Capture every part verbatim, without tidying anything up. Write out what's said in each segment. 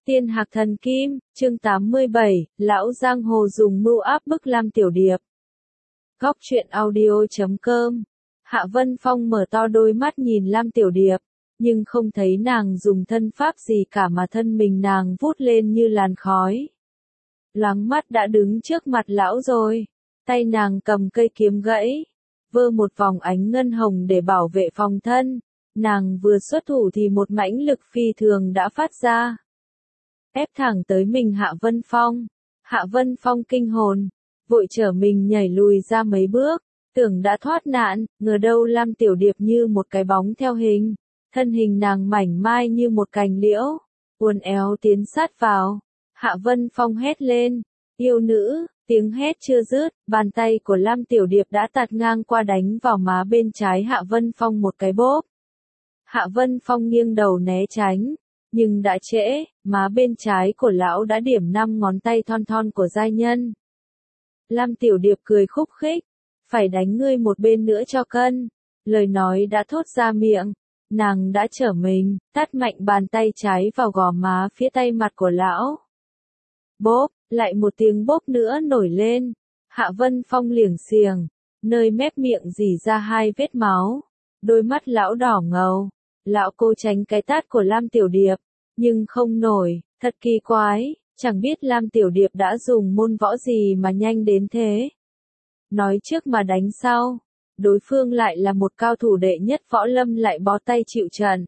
Tiên Hạc Thần Kim, chương tám mươi bảy, Lão Giang Hồ dùng mưu áp bức Lam Tiểu Điệp. Góc truyện audio chấm com. Hạ Vân Phong mở to đôi mắt nhìn Lam Tiểu Điệp, nhưng không thấy nàng dùng thân pháp gì cả mà thân mình nàng vút lên như làn khói. Loáng mắt đã đứng trước mặt lão rồi, tay nàng cầm cây kiếm gãy, vơ một vòng ánh ngân hồng để bảo vệ phòng thân. Nàng vừa xuất thủ thì một mãnh lực phi thường đã phát ra, ép thẳng tới mình Hạ Vân Phong. Hạ Vân Phong kinh hồn, vội trở mình nhảy lùi ra mấy bước, tưởng đã thoát nạn, ngờ đâu Lam Tiểu Điệp như một cái bóng theo hình, thân hình nàng mảnh mai như một cành liễu, uốn éo tiến sát vào. Hạ Vân Phong hét lên, yêu nữ, tiếng hét chưa dứt, bàn tay của Lam Tiểu Điệp đã tạt ngang qua đánh vào má bên trái Hạ Vân Phong một cái bốp. Hạ Vân Phong nghiêng đầu né tránh, nhưng đã trễ, má bên trái của lão đã điểm năm ngón tay thon thon của giai nhân. Lam Tiểu Điệp cười khúc khích, phải đánh ngươi một bên nữa cho cân. Lời nói đã thốt ra miệng, nàng đã trở mình, tát mạnh bàn tay trái vào gò má phía tay mặt của lão. Bốp, lại một tiếng bốp nữa nổi lên. Hạ Vân Phong liềng xiềng, nơi mép miệng rỉ ra hai vết máu, đôi mắt lão đỏ ngầu. Lão cố tránh cái tát của Lam Tiểu Điệp, nhưng không nổi, thật kỳ quái, chẳng biết Lam Tiểu Điệp đã dùng môn võ gì mà nhanh đến thế. Nói trước mà đánh sau, đối phương lại là một cao thủ đệ nhất võ lâm lại bó tay chịu trận.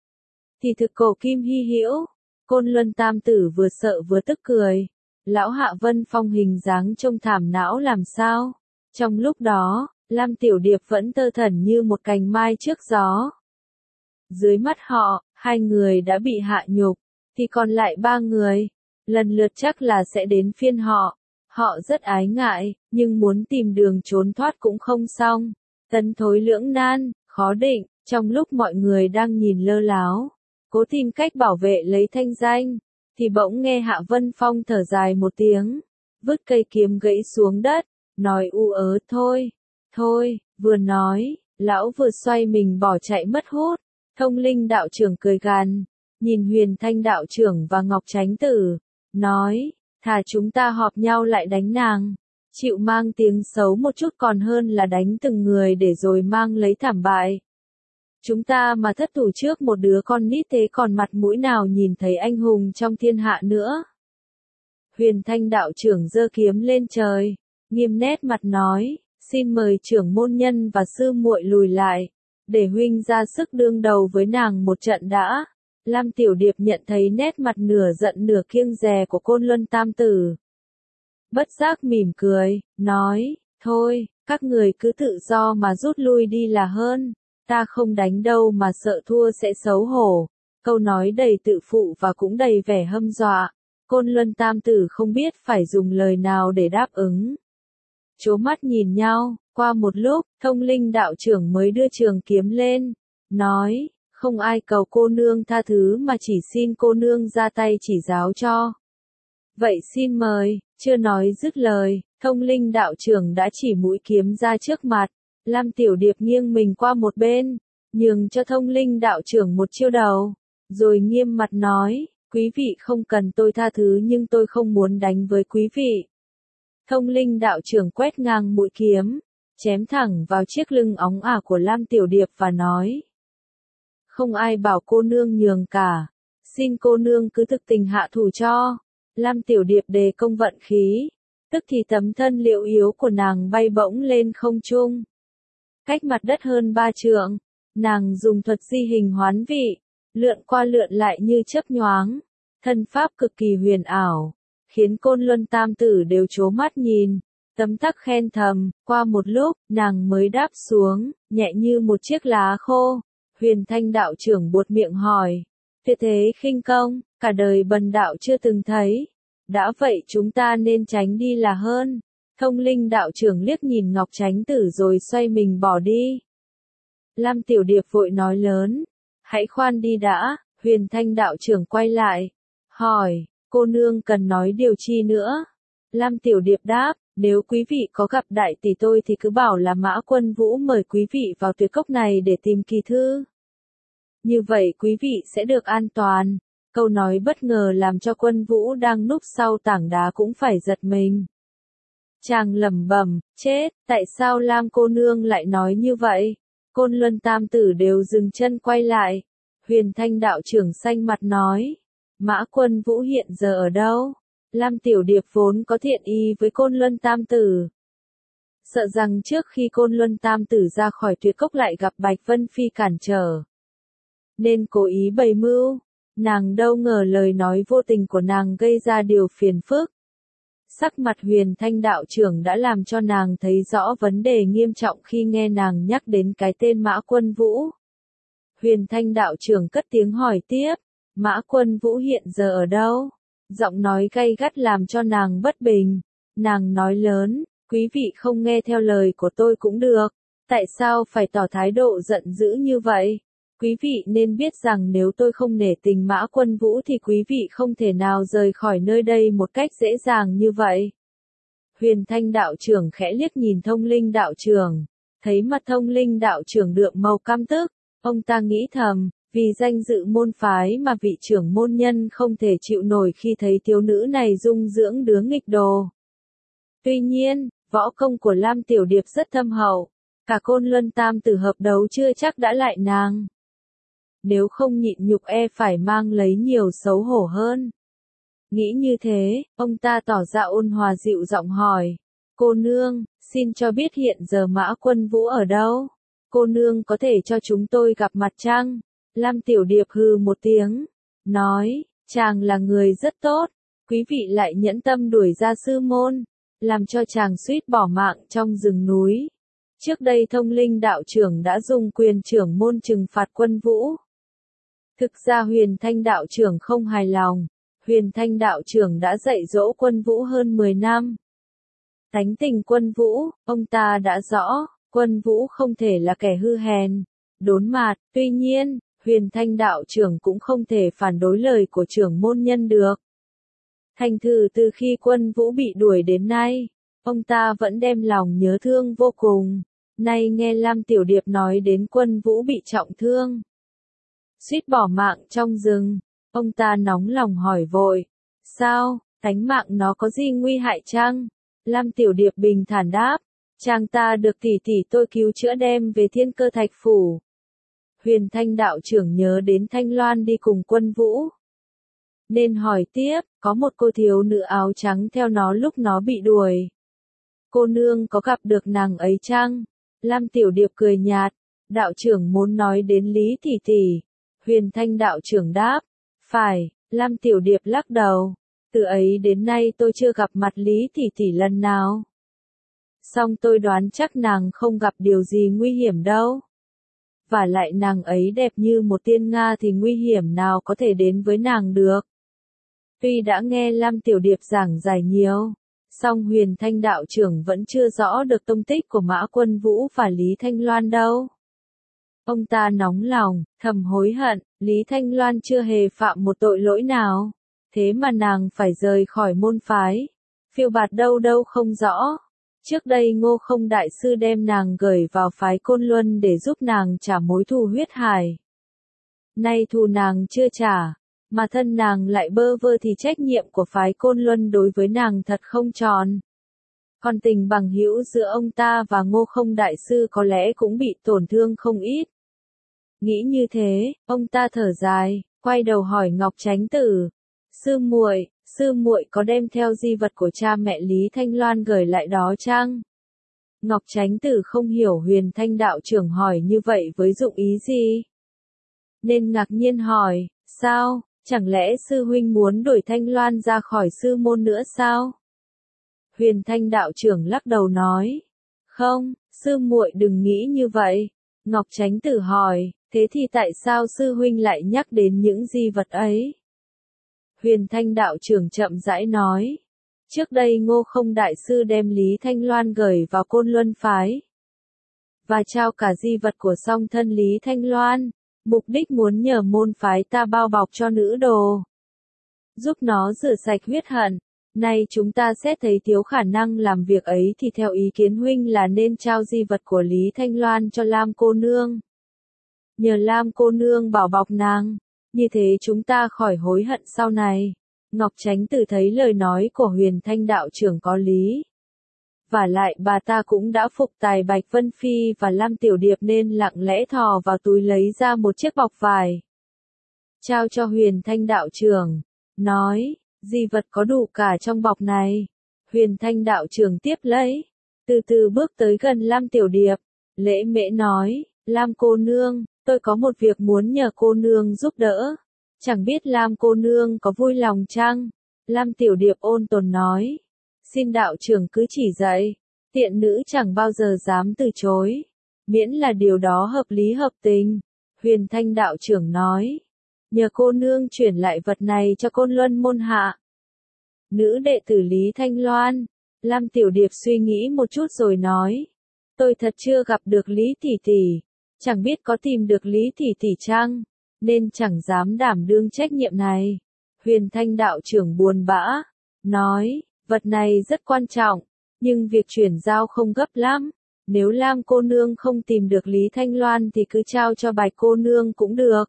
Thì thực cổ kim hy hữu, Côn Luân Tam Tử vừa sợ vừa tức cười. Lão Hạ Vân Phong hình dáng trông thảm não làm sao. Trong lúc đó, Lam Tiểu Điệp vẫn tơ thẩn như một cành mai trước gió. Dưới mắt họ, hai người đã bị hạ nhục, thì còn lại ba người, lần lượt chắc là sẽ đến phiên họ. Họ rất ái ngại, nhưng muốn tìm đường trốn thoát cũng không xong. Tấn thối lưỡng nan, khó định, trong lúc mọi người đang nhìn lơ láo, cố tìm cách bảo vệ lấy thanh danh, thì bỗng nghe Hạ Vân Phong thở dài một tiếng, vứt cây kiếm gãy xuống đất, nói u ớ thôi, thôi, vừa nói, lão vừa xoay mình bỏ chạy mất hút. Thông Linh đạo trưởng cười gằn, nhìn Huyền Thanh đạo trưởng và Ngọc Chánh Tử, nói, thà chúng ta họp nhau lại đánh nàng, chịu mang tiếng xấu một chút còn hơn là đánh từng người để rồi mang lấy thảm bại. Chúng ta mà thất thủ trước một đứa con nít thế còn mặt mũi nào nhìn thấy anh hùng trong thiên hạ nữa. Huyền Thanh đạo trưởng giơ kiếm lên trời, nghiêm nét mặt nói, xin mời trưởng môn nhân và sư muội lùi lại, để huynh ra sức đương đầu với nàng một trận đã. Lam Tiểu Điệp nhận thấy nét mặt nửa giận nửa kiêng dè của Côn Luân Tam Tử, bất giác mỉm cười, nói, thôi, các người cứ tự do mà rút lui đi là hơn, ta không đánh đâu mà sợ thua sẽ xấu hổ. Câu nói đầy tự phụ và cũng đầy vẻ hâm dọa, Côn Luân Tam Tử không biết phải dùng lời nào để đáp ứng. Chố mắt nhìn nhau, qua một lúc, Thông Linh đạo trưởng mới đưa trường kiếm lên, nói, không ai cầu cô nương tha thứ mà chỉ xin cô nương ra tay chỉ giáo cho. Vậy xin mời, chưa nói dứt lời, Thông Linh đạo trưởng đã chỉ mũi kiếm ra trước mặt. Lam Tiểu Điệp nghiêng mình qua một bên, nhường cho Thông Linh đạo trưởng một chiêu đầu, rồi nghiêm mặt nói, quý vị không cần tôi tha thứ nhưng tôi không muốn đánh với quý vị. Thông Linh đạo trưởng quét ngang mũi kiếm, chém thẳng vào chiếc lưng óng ả của Lam Tiểu Điệp và nói, không ai bảo cô nương nhường cả, xin cô nương cứ thực tình hạ thủ cho. Lam Tiểu Điệp đề công vận khí, tức thì tấm thân liệu yếu của nàng bay bổng lên không trung, cách mặt đất hơn ba trượng. Nàng dùng thuật di hình hoán vị, lượn qua lượn lại như chớp nhoáng, thân pháp cực kỳ huyền ảo, khiến Côn Luân Tam Tử đều trố mắt nhìn, tấm tắc khen thầm. Qua một lúc, nàng mới đáp xuống, nhẹ như một chiếc lá khô. Huyền Thanh đạo trưởng buột miệng hỏi, tuyệt thế khinh công, cả đời bần đạo chưa từng thấy, đã vậy chúng ta nên tránh đi là hơn. Thông Linh đạo trưởng liếc nhìn Ngọc Chánh Tử rồi xoay mình bỏ đi. Lam Tiểu Điệp vội nói lớn, hãy khoan đi đã. Huyền Thanh đạo trưởng quay lại, hỏi, cô nương cần nói điều chi nữa? Lam Tiểu Điệp đáp, nếu quý vị có gặp đại tỷ tôi thì cứ bảo là Mã Quân Vũ mời quý vị vào tuyệt cốc này để tìm kỳ thư. Như vậy quý vị sẽ được an toàn. Câu nói bất ngờ làm cho Quân Vũ đang núp sau tảng đá cũng phải giật mình. Chàng lẩm bẩm, chết, tại sao Lam cô nương lại nói như vậy? Côn Luân tam tử đều dừng chân quay lại. Huyền Thanh đạo trưởng xanh mặt nói, Mã Quân Vũ hiện giờ ở đâu? Lam Tiểu Điệp vốn có thiện ý với Côn Luân tam tử. Sợ rằng trước khi Côn Luân tam tử ra khỏi tuyệt cốc lại gặp Bạch Vân Phi cản trở. Nên cố ý bày mưu, nàng đâu ngờ lời nói vô tình của nàng gây ra điều phiền phức. Sắc mặt Huyền Thanh đạo trưởng đã làm cho nàng thấy rõ vấn đề nghiêm trọng khi nghe nàng nhắc đến cái tên Mã Quân Vũ. Huyền Thanh đạo trưởng cất tiếng hỏi tiếp, Mã Quân Vũ hiện giờ ở đâu? Giọng nói gay gắt làm cho nàng bất bình. Nàng nói lớn, quý vị không nghe theo lời của tôi cũng được. Tại sao phải tỏ thái độ giận dữ như vậy? Quý vị nên biết rằng nếu tôi không nể tình Mã Quân Vũ thì quý vị không thể nào rời khỏi nơi đây một cách dễ dàng như vậy. Huyền Thanh đạo trưởng khẽ liếc nhìn Thông Linh đạo trưởng, thấy mặt Thông Linh đạo trưởng đượm màu căm tức, ông ta nghĩ thầm, vì danh dự môn phái mà vị trưởng môn nhân không thể chịu nổi khi thấy thiếu nữ này dung dưỡng đứa nghịch đồ. Tuy nhiên, võ công của Lam Tiểu Điệp rất thâm hậu, cả Côn Luân tam tử hợp đấu chưa chắc đã lại nàng. Nếu không nhịn nhục e phải mang lấy nhiều xấu hổ hơn. Nghĩ như thế, ông ta tỏ ra ôn hòa dịu giọng hỏi, cô nương, xin cho biết hiện giờ Mã Quân Vũ ở đâu? Cô nương có thể cho chúng tôi gặp mặt chăng? Lam Tiểu Điệp hừ một tiếng, nói, chàng là người rất tốt, quý vị lại nhẫn tâm đuổi ra sư môn, làm cho chàng suýt bỏ mạng trong rừng núi. Trước đây Thông Linh đạo trưởng đã dùng quyền trưởng môn trừng phạt Quân Vũ. Thực ra Huyền Thanh đạo trưởng không hài lòng, Huyền Thanh đạo trưởng đã dạy dỗ Quân Vũ hơn mười năm. Tánh tình Quân Vũ, ông ta đã rõ, Quân Vũ không thể là kẻ hư hèn, đốn mạt, tuy nhiên, Huyền Thanh đạo trưởng cũng không thể phản đối lời của trưởng môn nhân được. Thành thử từ khi Quân Vũ bị đuổi đến nay, ông ta vẫn đem lòng nhớ thương vô cùng. Nay nghe Lam Tiểu Điệp nói đến Quân Vũ bị trọng thương, suýt bỏ mạng trong rừng, ông ta nóng lòng hỏi vội, sao, tánh mạng nó có gì nguy hại chăng? Lam Tiểu Điệp bình thản đáp, chàng ta được tỷ tỷ tôi cứu chữa đem về Thiên Cơ Thạch Phủ. Huyền Thanh đạo trưởng nhớ đến Thanh Loan đi cùng Quân Vũ, nên hỏi tiếp, có một cô thiếu nữ áo trắng theo nó lúc nó bị đuổi. Cô nương có gặp được nàng ấy chăng? Lam Tiểu Điệp cười nhạt, đạo trưởng muốn nói đến Lý tỷ tỷ. Huyền Thanh đạo trưởng đáp, phải. Lam Tiểu Điệp lắc đầu, từ ấy đến nay tôi chưa gặp mặt Lý tỷ tỷ lần nào. Song tôi đoán chắc nàng không gặp điều gì nguy hiểm đâu. Và lại nàng ấy đẹp như một tiên nga thì nguy hiểm nào có thể đến với nàng được. Tuy đã nghe Lam Tiểu Điệp giảng giải nhiều, song Huyền Thanh đạo trưởng vẫn chưa rõ được tông tích của Mã Quân Vũ và Lý Thanh Loan đâu. Ông ta nóng lòng, thầm hối hận, Lý Thanh Loan chưa hề phạm một tội lỗi nào, thế mà nàng phải rời khỏi môn phái, phiêu bạt đâu đâu không rõ. Trước đây Ngô Không đại sư đem nàng gửi vào phái Côn Luân để giúp nàng trả mối thù huyết hải. Nay thù nàng chưa trả, mà thân nàng lại bơ vơ thì trách nhiệm của phái Côn Luân đối với nàng thật không tròn. Còn tình bằng hữu giữa ông ta và Ngô Không đại sư có lẽ cũng bị tổn thương không ít. Nghĩ như thế, ông ta thở dài, quay đầu hỏi Ngọc Chánh Tử, sư muội, sư muội có đem theo di vật của cha mẹ Lý Thanh Loan gửi lại đó chăng? Ngọc Chánh Tử không hiểu Huyền Thanh đạo trưởng hỏi như vậy với dụng ý gì, nên ngạc nhiên hỏi, sao, chẳng lẽ sư huynh muốn đuổi Thanh Loan ra khỏi sư môn nữa sao? Huyền Thanh đạo trưởng lắc đầu nói, không, sư muội đừng nghĩ như vậy. Ngọc Chánh Tử hỏi, thế thì tại sao sư huynh lại nhắc đến những di vật ấy? Huyền Thanh đạo trưởng chậm rãi nói, trước đây Ngô Không đại sư đem Lý Thanh Loan gửi vào Côn Luân phái, và trao cả di vật của song thân Lý Thanh Loan, mục đích muốn nhờ môn phái ta bao bọc cho nữ đồ, giúp nó rửa sạch huyết hận. Nay chúng ta xét thấy thiếu khả năng làm việc ấy thì theo ý kiến huynh là nên trao di vật của Lý Thanh Loan cho Lam cô nương. Nhờ Lam cô nương bảo bọc nàng. như thế chúng ta khỏi hối hận sau này. Ngọc Chánh Tử thấy lời nói của Huyền Thanh đạo trưởng có lý. Và lại bà ta cũng đã phục tài Bạch Vân Phi và Lam Tiểu Điệp nên lặng lẽ thò vào túi lấy ra một chiếc bọc vải. Trao cho Huyền Thanh đạo trưởng, nói, di vật có đủ cả trong bọc này. Huyền Thanh đạo trưởng tiếp lấy, từ từ bước tới gần Lam Tiểu Điệp, lễ mễ nói, Lam cô nương, tôi có một việc muốn nhờ cô nương giúp đỡ. Chẳng biết Lam cô nương có vui lòng chăng? Lam Tiểu Điệp ôn tồn nói, xin đạo trưởng cứ chỉ dạy, tiện nữ chẳng bao giờ dám từ chối, miễn là điều đó hợp lý hợp tình. Huyền Thanh đạo trưởng nói, nhờ cô nương chuyển lại vật này cho Côn Luân môn hạ. Nữ đệ tử Lý Thanh Loan. Lam Tiểu Điệp suy nghĩ một chút rồi nói, tôi thật chưa gặp được Lý tỷ tỷ, chẳng biết có tìm được Lý tỷ tỷ chăng, nên chẳng dám đảm đương trách nhiệm này. Huyền Thanh đạo trưởng buồn bã, nói, vật này rất quan trọng, nhưng việc chuyển giao không gấp lắm. Nếu Lam cô nương không tìm được Lý Thanh Loan thì cứ trao cho Bạch cô nương cũng được.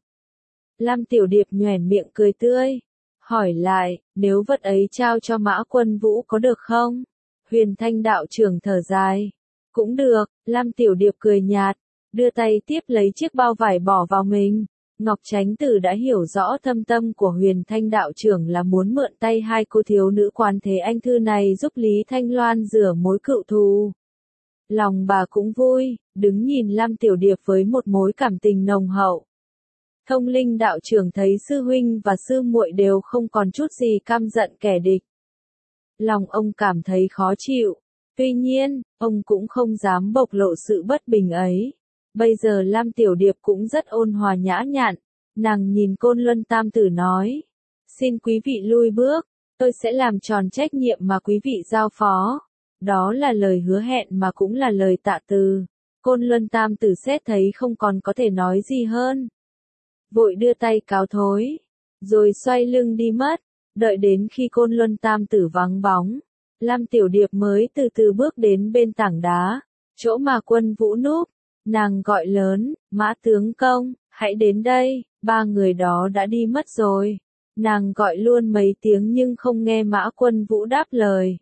Lam Tiểu Điệp nhoẻn miệng cười tươi, hỏi lại, nếu vật ấy trao cho Mã Quân Vũ có được không? Huyền Thanh đạo trưởng thở dài, cũng được. Lam Tiểu Điệp cười nhạt, đưa tay tiếp lấy chiếc bao vải bỏ vào mình. Ngọc Chánh Tử đã hiểu rõ thâm tâm của Huyền Thanh đạo trưởng là muốn mượn tay hai cô thiếu nữ Quan Thế Anh Thư này giúp Lý Thanh Loan rửa mối cựu thù. Lòng bà cũng vui, đứng nhìn Lam Tiểu Điệp với một mối cảm tình nồng hậu. Thông Linh đạo trưởng thấy sư huynh và sư muội đều không còn chút gì căm giận kẻ địch. Lòng ông cảm thấy khó chịu, tuy nhiên, ông cũng không dám bộc lộ sự bất bình ấy. Bây giờ Lam Tiểu Điệp cũng rất ôn hòa nhã nhặn, nàng nhìn Côn Luân Tam Tử nói, xin quý vị lui bước, tôi sẽ làm tròn trách nhiệm mà quý vị giao phó. Đó là lời hứa hẹn mà cũng là lời tạ từ. Côn Luân Tam Tử xét thấy không còn có thể nói gì hơn, vội đưa tay cáo thối, rồi xoay lưng đi mất. Đợi đến khi Côn Luân Tam Tử vắng bóng, Lam Tiểu Điệp mới từ từ bước đến bên tảng đá, chỗ mà Quân Vũ núp. Nàng gọi lớn, Mã tướng công, hãy đến đây. Ba người đó đã đi mất rồi. Nàng gọi luôn mấy tiếng nhưng không nghe Mã Quân Vũ đáp lời.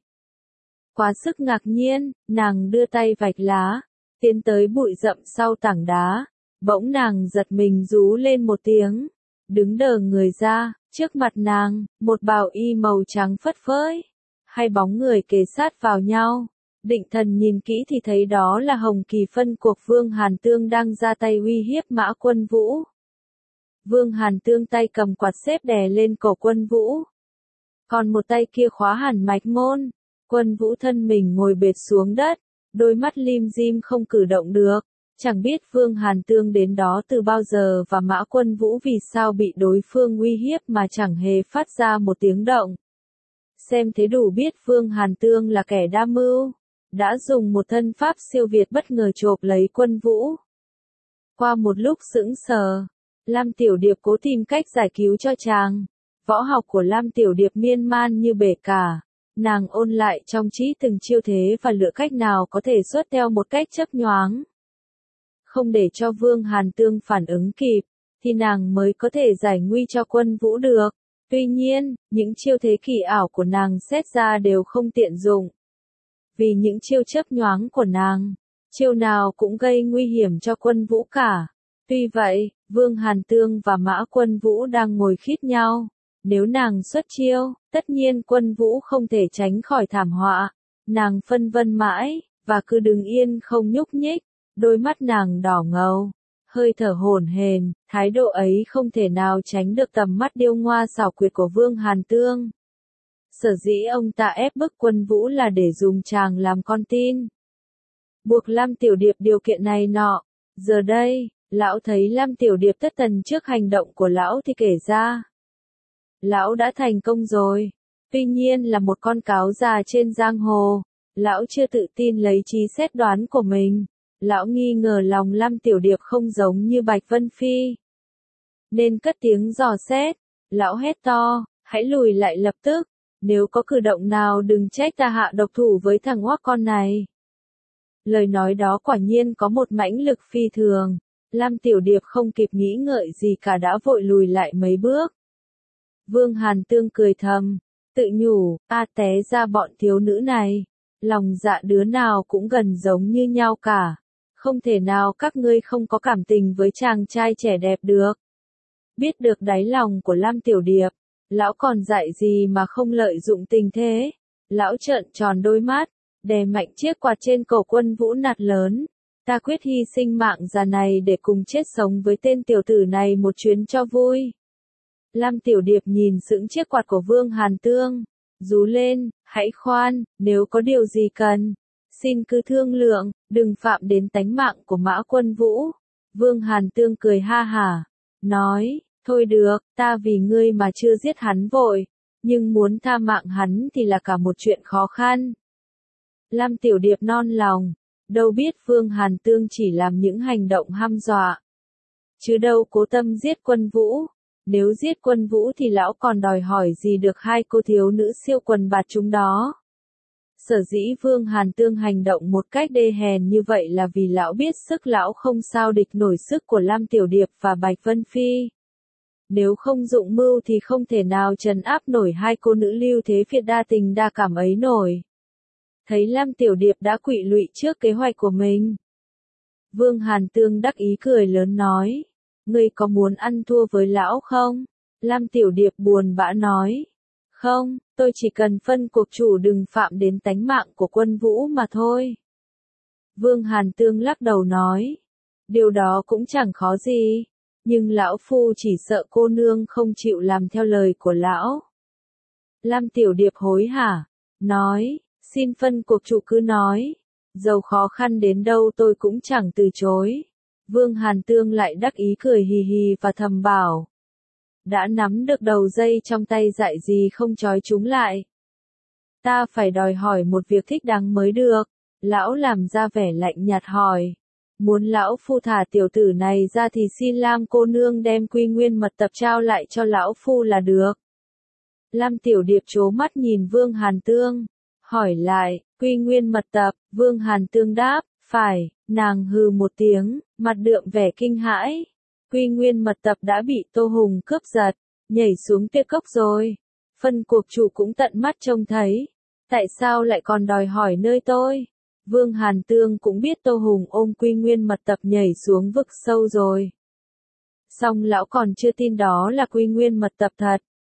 Quá sức ngạc nhiên, nàng đưa tay vạch lá, tiến tới bụi rậm sau tảng đá. Bỗng nàng giật mình rú lên một tiếng, đứng đờ người ra, trước mặt nàng, một bào y màu trắng phất phới, hai bóng người kề sát vào nhau. Định thần nhìn kỹ thì thấy đó là Hồng Kỳ phân cuộc Vương Hàn Tương đang ra tay uy hiếp Mã Quân Vũ. Vương Hàn Tương tay cầm quạt xếp đè lên cổ Quân Vũ, còn một tay kia khóa hẳn mạch môn. Quân Vũ thân mình ngồi bệt xuống đất, đôi mắt lim dim không cử động được. Chẳng biết Vương Hàn Tương đến đó từ bao giờ và Mã Quân Vũ vì sao bị đối phương uy hiếp mà chẳng hề phát ra một tiếng động. Xem thế đủ biết Vương Hàn Tương là kẻ đa mưu, đã dùng một thân pháp siêu việt bất ngờ chộp lấy Quân Vũ. Qua một lúc sững sờ, Lam Tiểu Điệp cố tìm cách giải cứu cho chàng. Võ học của Lam Tiểu Điệp miên man như bể cả. Nàng ôn lại trong trí từng chiêu thế và lựa cách nào có thể xuất theo một cách chớp nhoáng. Không để cho Vương Hàn Tương phản ứng kịp, thì nàng mới có thể giải nguy cho Quân Vũ được. Tuy nhiên, những chiêu thế kỳ ảo của nàng xét ra đều không tiện dụng. Vì những chiêu chớp nhoáng của nàng, chiêu nào cũng gây nguy hiểm cho Quân Vũ cả. Tuy vậy, Vương Hàn Tương và Mã Quân Vũ đang ngồi khít nhau. Nếu nàng xuất chiêu, tất nhiên Quân Vũ không thể tránh khỏi thảm họa. Nàng phân vân mãi, và cứ đứng yên không nhúc nhích. Đôi mắt nàng đỏ ngầu, hơi thở hổn hển, thái độ ấy không thể nào tránh được tầm mắt điêu ngoa xảo quyệt của Vương Hàn Tương. Sở dĩ ông ta ép bức Quân Vũ là để dùng chàng làm con tin, buộc Lam Tiểu Điệp điều kiện này nọ. Giờ đây, lão thấy Lam Tiểu Điệp thất thần trước hành động của lão thì kể ra, lão đã thành công rồi. Tuy nhiên là một con cáo già trên giang hồ, lão chưa tự tin lấy trí xét đoán của mình. Lão nghi ngờ lòng Lam Tiểu Điệp không giống như Bạch Vân Phi, nên cất tiếng dò xét. Lão hét to, hãy lùi lại lập tức, nếu có cử động nào đừng trách ta hạ độc thủ với thằng hoắc con này. Lời nói đó quả nhiên có một mãnh lực phi thường, Lam Tiểu Điệp không kịp nghĩ ngợi gì cả đã vội lùi lại mấy bước. Vương Hàn Tương cười thầm, tự nhủ, a té ra bọn thiếu nữ này, lòng dạ đứa nào cũng gần giống như nhau cả. Không thể nào các ngươi không có cảm tình với chàng trai trẻ đẹp được. Biết được đáy lòng của Lam Tiểu Điệp, lão còn dạy gì mà không lợi dụng tình thế. Lão trợn tròn đôi mắt, đè mạnh chiếc quạt trên cổ Quân Vũ nạt lớn. Ta quyết hy sinh mạng già này để cùng chết sống với tên tiểu tử này một chuyến cho vui. Lam Tiểu Điệp nhìn sững chiếc quạt của Vương Hàn Tương, rú lên, hãy khoan, nếu có điều gì cần, xin cứ thương lượng, đừng phạm đến tánh mạng của Mã Quân Vũ. Vương Hàn Tương cười ha hả, nói, thôi được, ta vì ngươi mà chưa giết hắn vội, nhưng muốn tha mạng hắn thì là cả một chuyện khó khăn. Lam Tiểu Điệp non lòng, đâu biết Vương Hàn Tương chỉ làm những hành động hăm dọa, chứ đâu cố tâm giết Quân Vũ. Nếu giết Quân Vũ thì lão còn đòi hỏi gì được hai cô thiếu nữ siêu quần bạt chúng đó. Sở dĩ Vương Hàn Tương hành động một cách đê hèn như vậy là vì lão biết sức lão không sao địch nổi sức của Lam Tiểu Điệp và Bạch Vân Phi. Nếu không dụng mưu thì không thể nào trấn áp nổi hai cô nữ lưu thế phiệt đa tình đa cảm ấy nổi. Thấy Lam Tiểu Điệp đã quỵ lụy trước kế hoạch của mình, Vương Hàn Tương đắc ý cười lớn nói, ngươi có muốn ăn thua với lão không? Lam Tiểu Điệp buồn bã nói, không, tôi chỉ cần phân cuộc chủ đừng phạm đến tánh mạng của Quân Vũ mà thôi. Vương Hàn Tương lắc đầu nói, điều đó cũng chẳng khó gì, nhưng lão phu chỉ sợ cô nương không chịu làm theo lời của lão. Lam Tiểu Điệp hối hả, nói, xin phân cuộc chủ cứ nói, dầu khó khăn đến đâu tôi cũng chẳng từ chối. Vương Hàn Tương lại đắc ý cười hì hì và thầm bảo, đã nắm được đầu dây trong tay dại gì không trói chúng lại. Ta phải đòi hỏi một việc thích đáng mới được. Lão làm ra vẻ lạnh nhạt hỏi, muốn lão phu thả tiểu tử này ra thì xin Lam cô nương đem Quy Nguyên mật tập trao lại cho lão phu là được. Lam Tiểu Điệp trố mắt nhìn Vương Hàn Tương, hỏi lại, Quy Nguyên mật tập? Vương Hàn Tương đáp, phải. Nàng hừ một tiếng, mặt đượm vẻ kinh hãi. Quy Nguyên mật tập đã bị Tô Hùng cướp giật, nhảy xuống tuyết cốc rồi. Phân cuộc chủ cũng tận mắt trông thấy. Tại sao lại còn đòi hỏi nơi tôi? Vương Hàn Tương cũng biết Tô Hùng ôm Quy Nguyên mật tập nhảy xuống vực sâu rồi. Song lão còn chưa tin đó là Quy Nguyên mật tập thật.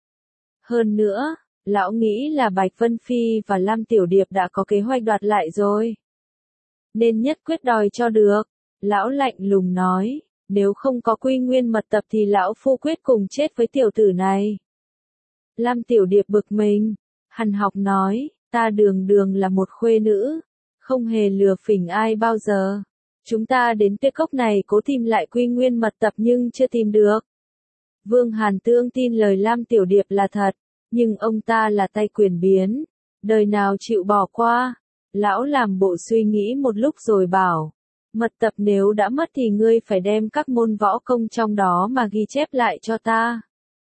Hơn nữa, lão nghĩ là Bạch Vân Phi và Lam Tiểu Điệp đã có kế hoạch đoạt lại rồi. Nên nhất quyết đòi cho được. Lão lạnh lùng nói, nếu không có Quy Nguyên mật tập thì lão phu quyết cùng chết với tiểu tử này. Lam Tiểu Điệp bực mình, hằn học nói, ta đường đường là một khuê nữ, không hề lừa phỉnh ai bao giờ. Chúng ta đến tuyết cốc này cố tìm lại Quy Nguyên mật tập nhưng chưa tìm được. Vương Hàn Tương tin lời Lam Tiểu Điệp là thật, nhưng ông ta là tay quyền biến, đời nào chịu bỏ qua. Lão làm bộ suy nghĩ một lúc rồi bảo, mật tập nếu đã mất thì ngươi phải đem các môn võ công trong đó mà ghi chép lại cho ta.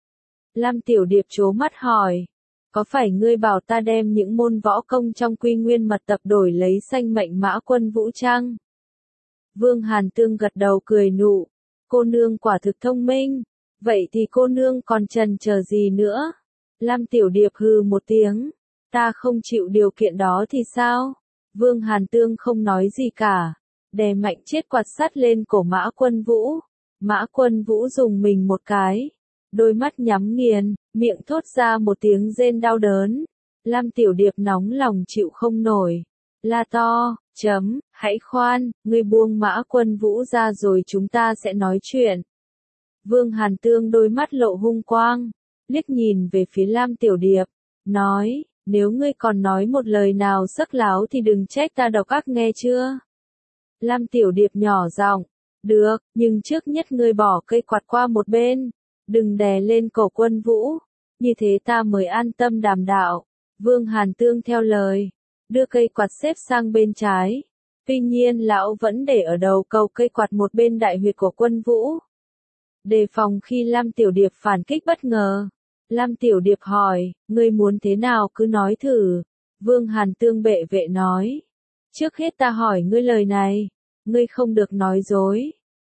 Lam Tiểu Điệp trố mắt hỏi, có phải ngươi bảo ta đem những môn võ công trong Quy Nguyên mật tập đổi lấy sanh mệnh Mã Quân Vũ chăng? Vương Hàn Tương gật đầu cười nụ, cô nương quả thực thông minh, vậy thì cô nương còn chần chờ gì nữa? Lam Tiểu Điệp hừ một tiếng, ta không chịu điều kiện đó thì sao? Vương Hàn Tương không nói gì cả, đè mạnh chiếc quạt sắt lên cổ Mã Quân Vũ. Mã Quân Vũ dùng mình một cái, đôi mắt nhắm nghiền, miệng thốt ra một tiếng rên đau đớn. Lam Tiểu Điệp nóng lòng chịu không nổi, la to, chấm, hãy khoan, ngươi buông Mã Quân Vũ ra rồi chúng ta sẽ nói chuyện. Vương Hàn Tương đôi mắt lộ hung quang, liếc nhìn về phía Lam Tiểu Điệp, nói, nếu ngươi còn nói một lời nào sắc láo thì đừng trách ta độc ác nghe chưa? Lam Tiểu Điệp nhỏ giọng, được, nhưng trước nhất ngươi bỏ cây quạt qua một bên, đừng đè lên cổ Quân Vũ, như thế ta mới an tâm đàm đạo. Vương Hàn Tương theo lời, đưa cây quạt xếp sang bên trái. Tuy nhiên lão vẫn để ở đầu cầu cây quạt một bên đại huyệt của Quân Vũ. Đề phòng khi Lam Tiểu Điệp phản kích bất ngờ. Lam Tiểu Điệp hỏi, ngươi muốn thế nào cứ nói thử. Vương Hàn Tương bệ vệ nói, trước hết ta hỏi ngươi lời này, ngươi không được nói dối.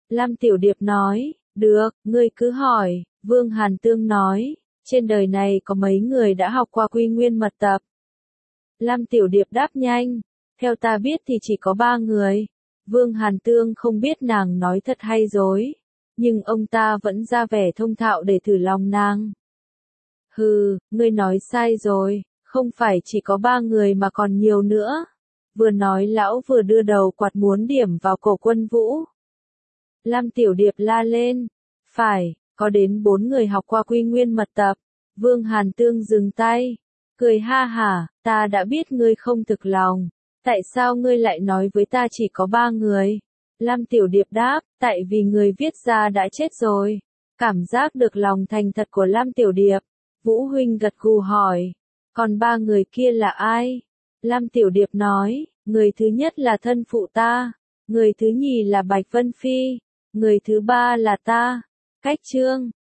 Lam Tiểu Điệp nói, được, ngươi cứ hỏi. Vương Hàn Tương nói, trên đời này có mấy người đã học qua Quy Nguyên mật tập? Lam Tiểu Điệp đáp nhanh, theo ta biết thì chỉ có ba người. Vương Hàn Tương không biết nàng nói thật hay dối, nhưng ông ta vẫn ra vẻ thông thạo để thử lòng nàng. Hừ, ngươi nói sai rồi, không phải chỉ có ba người mà còn nhiều nữa. Vừa nói lão vừa đưa đầu quạt muốn điểm vào cổ Quân Vũ. Lam Tiểu Điệp la lên, phải, có đến bốn người học qua Quy Nguyên mật tập. Vương Hàn Tương dừng tay, cười ha hả, ta đã biết ngươi không thực lòng, tại sao ngươi lại nói với ta chỉ có ba người? Lam Tiểu Điệp đáp, tại vì người viết ra đã chết rồi. Cảm giác được lòng thành thật của Lam Tiểu Điệp, Vũ huynh gật gù hỏi, còn ba người kia là ai? Lam Tiểu Điệp nói, người thứ nhất là thân phụ ta, người thứ nhì là Bạch Vân Phi, người thứ ba là ta. Cách chương